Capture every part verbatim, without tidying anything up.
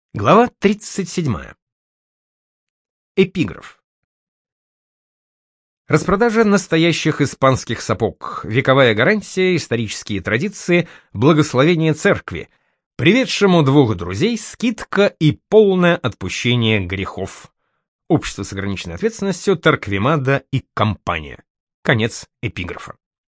Глава тридцать седьмая. Эпиграф. Распродажа настоящих испанских сапог, вековая гарантия, исторические традиции, благословение церкви, приведшему двух друзей скидка и полное отпущение грехов. Общество с ограниченной ответственностью, Торквемада и компания. Конец эпиграфа.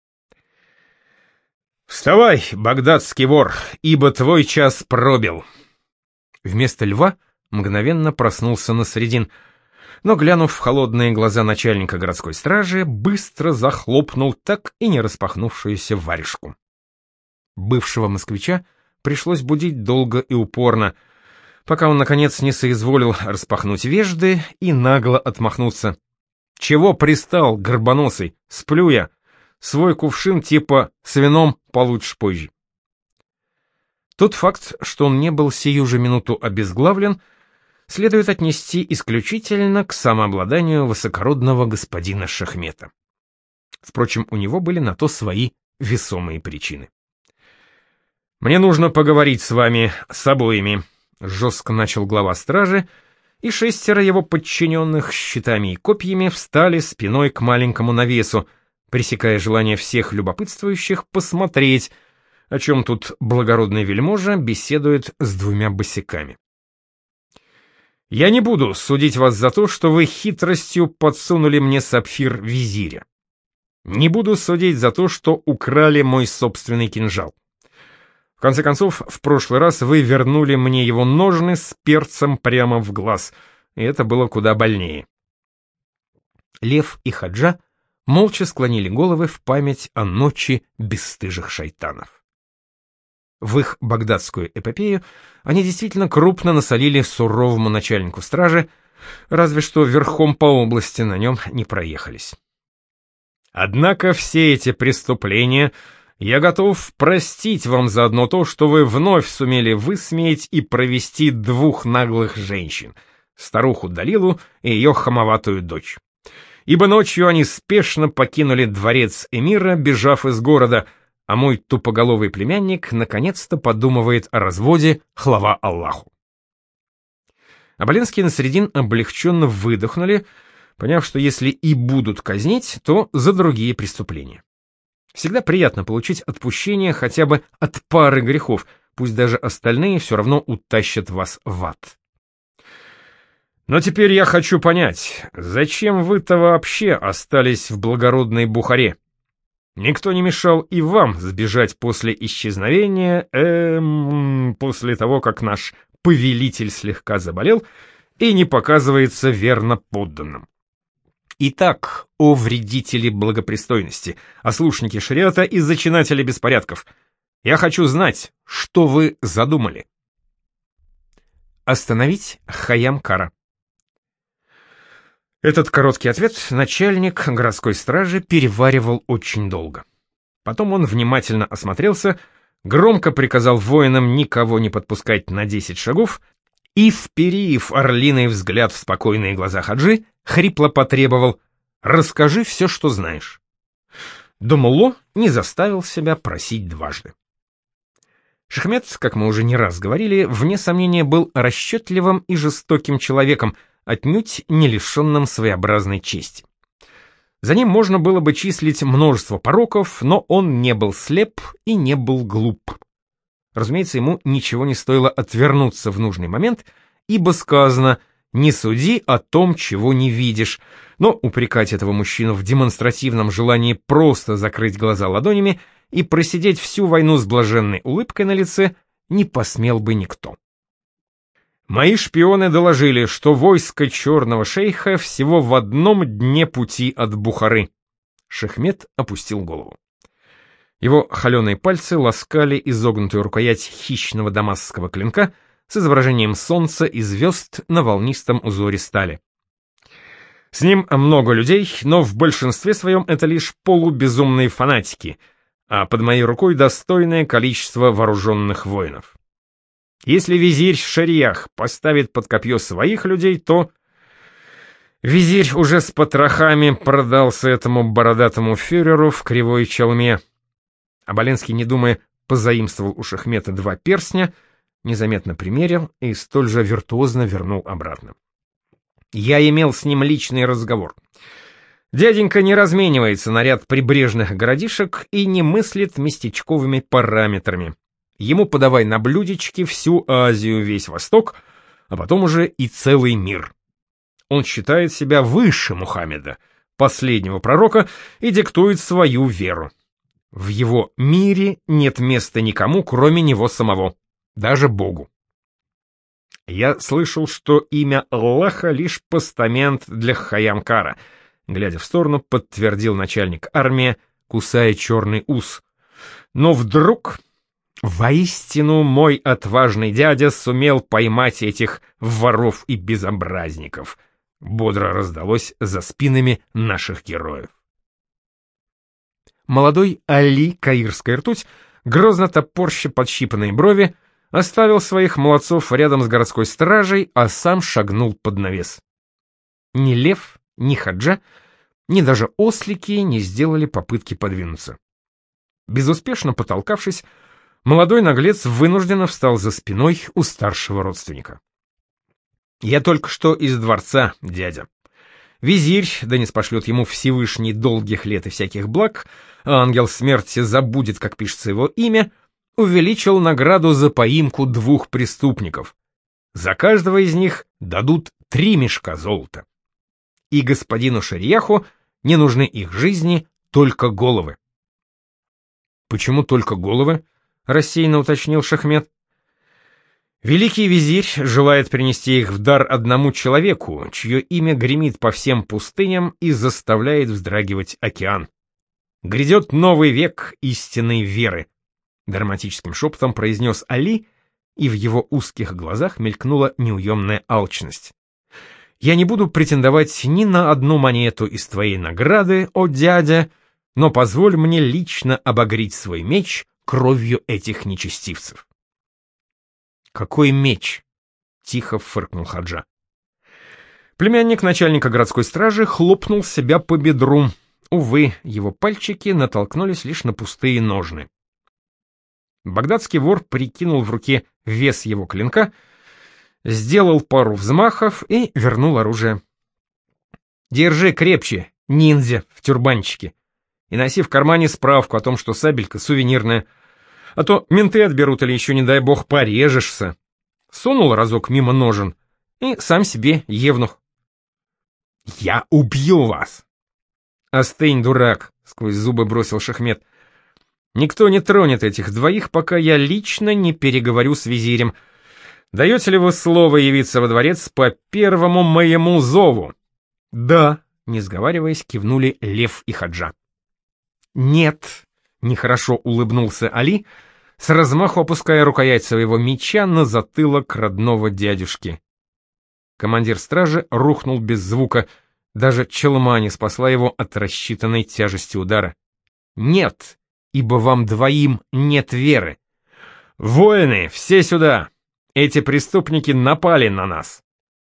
«Вставай, багдадский вор, ибо твой час пробил!» Вместо льва мгновенно проснулся Насредин, но, глянув в холодные глаза начальника городской стражи, быстро захлопнул так и не распахнувшуюся варежку. Бывшего москвича пришлось будить долго и упорно, пока он, наконец, не соизволил распахнуть вежды и нагло отмахнуться. «Чего пристал, горбоносый? Сплю я. Свой кувшин типа с вином получишь позже». Тот факт, что он не был сию же минуту обезглавлен, следует отнести исключительно к самообладанию высокородного господина Шахмета. Впрочем, у него были на то свои весомые причины. «Мне нужно поговорить с вами, с обоими», — жестко начал глава стражи, и шестеро его подчиненных щитами и копьями встали спиной к маленькому навесу, пресекая желание всех любопытствующих посмотреть, о чем тут благородный вельможа беседует с двумя босяками. «Я не буду судить вас за то, что вы хитростью подсунули мне сапфир визиря. Не буду судить за то, что украли мой собственный кинжал. В конце концов, в прошлый раз вы вернули мне его ножны с перцем прямо в глаз, и это было куда больнее». Лев и Хаджа молча склонили головы в память о ночи бесстыжих шайтанов. В их багдадскую эпопею они действительно крупно насолили суровому начальнику стражи, разве что верхом по области на нем не проехались. «Однако все эти преступления я готов простить вам за одно то, что вы вновь сумели высмеять и провести двух наглых женщин, старуху Далилу и ее хамоватую дочь. Ибо ночью они спешно покинули дворец эмира, бежав из города, а мой тупоголовый племянник наконец-то подумывает о разводе, хвала Аллаху». Аболенский и Насредин облегченно выдохнули, поняв, что если и будут казнить, то за другие преступления. Всегда приятно получить отпущение хотя бы от пары грехов, пусть даже остальные все равно утащат вас в ад. «Но теперь я хочу понять, зачем вы-то вообще остались в благородной Бухаре? Никто не мешал и вам сбежать после исчезновения, эм, после того, как наш повелитель слегка заболел и не показывается верно подданным. Итак, о вредители благопристойности, ослушники шариата и зачинатели беспорядков, я хочу знать, что вы задумали». Остановить Хайям Кара. Этот короткий ответ начальник городской стражи переваривал очень долго. Потом он внимательно осмотрелся, громко приказал воинам никого не подпускать на десять шагов и, вперив орлиный взгляд в спокойные глаза Хаджи, хрипло потребовал: «Расскажи все, что знаешь». Домулло не заставил себя просить дважды. Шахмет, как мы уже не раз говорили, вне сомнения был расчетливым и жестоким человеком, отнюдь не лишенным своеобразной чести. За ним можно было бы числить множество пороков, но он не был слеп и не был глуп. Разумеется, ему ничего не стоило отвернуться в нужный момент, ибо сказано «не суди о том, чего не видишь», но упрекать этого мужчину в демонстративном желании просто закрыть глаза ладонями и просидеть всю войну с блаженной улыбкой на лице не посмел бы никто. «Мои шпионы доложили, что войско черного шейха всего в одном дне пути от Бухары». Шахмет опустил голову. Его холеные пальцы ласкали изогнутую рукоять хищного дамасского клинка с изображением солнца и звезд на волнистом узоре стали. «С ним много людей, но в большинстве своем это лишь полубезумные фанатики, а под моей рукой достойное количество вооруженных воинов. Если визирь Шариях поставит под копье своих людей, то...» Визирь уже с потрохами продался этому бородатому фюреру в кривой чалме. Аболенский, не думая, позаимствовал у Шахмета два перстня, незаметно примерил и столь же виртуозно вернул обратно. Я имел с ним личный разговор. Дяденька не разменивается на ряд прибрежных городишек и не мыслит местечковыми параметрами. Ему подавай на блюдечке всю Азию, весь Восток, а потом уже и целый мир. Он считает себя выше Мухаммеда, последнего пророка, и диктует свою веру. В его мире нет места никому, кроме него самого, даже Богу. Я слышал, что имя Аллаха — лишь постамент для Хайямкара, глядя в сторону, подтвердил начальник армии, кусая черный ус. Но вдруг, воистину, мой отважный дядя сумел поймать этих воров и безобразников. Бодро раздалось за спинами наших героев. Молодой Али, каирская ртуть, грозно топорща подщипанные брови, оставил своих молодцов рядом с городской стражей, а сам шагнул под навес. Ни Лев, ни Хаджа, ни даже ослики не сделали попытки подвинуться. Безуспешно потолкавшись, молодой наглец вынужденно встал за спиной у старшего родственника. «Я только что из дворца, дядя. Визирь, да не спошлет ему Всевышний долгих лет и всяких благ, а ангел смерти забудет, как пишется его имя, увеличил награду за поимку двух преступников. За каждого из них дадут три мешка золота. И господину Шарияху не нужны их жизни, только головы». «Почему только головы?» — рассеянно уточнил Шахмет. «Великий визирь желает принести их в дар одному человеку, чье имя гремит по всем пустыням и заставляет вздрагивать океан. Грядет новый век истинной веры», — драматическим шепотом произнес Али, и в его узких глазах мелькнула неуемная алчность. «Я не буду претендовать ни на одну монету из твоей награды, о дядя, но позволь мне лично обогреть свой меч кровью этих нечестивцев». «Какой меч?» — тихо фыркнул Хаджа. Племянник начальника городской стражи хлопнул себя по бедру. Увы, его пальчики натолкнулись лишь на пустые ножны. Багдадский вор прикинул в руке вес его клинка, сделал пару взмахов и вернул оружие. «Держи крепче, ниндзя в тюрбанчике, и носи в кармане справку о том, что сабелька сувенирная, а то менты отберут или еще, не дай бог, порежешься». Сунул разок мимо ножен и сам себе евнух. «Я убью вас!» «Остынь, дурак!» — сквозь зубы бросил Шахмет. «Никто не тронет этих двоих, пока я лично не переговорю с визирем. Даете ли вы слово явиться во дворец по первому моему зову?» «Да», — не сговариваясь, кивнули Лев и Хаджа. «Нет», — нехорошо улыбнулся Али, с размаху опуская рукоять своего меча на затылок родного дядюшки. Командир стражи рухнул без звука, даже челма не спасла его от рассчитанной тяжести удара. «Нет, ибо вам двоим нет веры. Воины, все сюда! Эти преступники напали на нас!»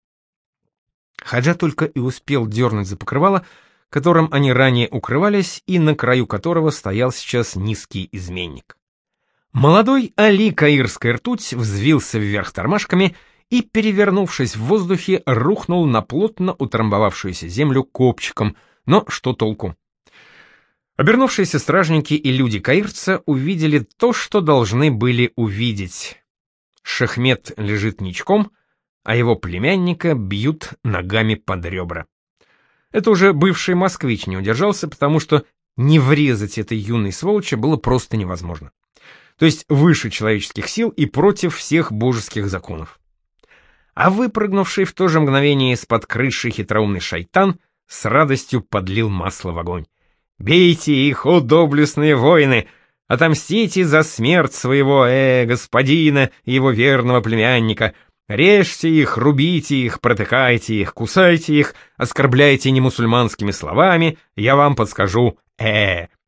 Хаджа только и успел дернуть за покрывало, которым они ранее укрывались и на краю которого стоял сейчас низкий изменник. Молодой Али, каирская ртуть, взвился вверх тормашками и, перевернувшись в воздухе, рухнул на плотно утрамбовавшуюся землю копчиком, но что толку? Обернувшиеся стражники и люди каирца увидели то, что должны были увидеть. Шахмет лежит ничком, а его племянника бьют ногами под ребра. Это уже бывший москвич не удержался, потому что не врезать этой юной сволочи было просто невозможно. То есть выше человеческих сил и против всех божеских законов. А выпрыгнувший в то же мгновение из-под крыши хитроумный шайтан с радостью подлил масло в огонь. «Бейте их, о доблестные воины! Отомстите за смерть своего, э, господина и его верного племянника! Режьте их, рубите их, протыкайте их, кусайте их, оскорбляйте немусульманскими словами, я вам подскажу, э,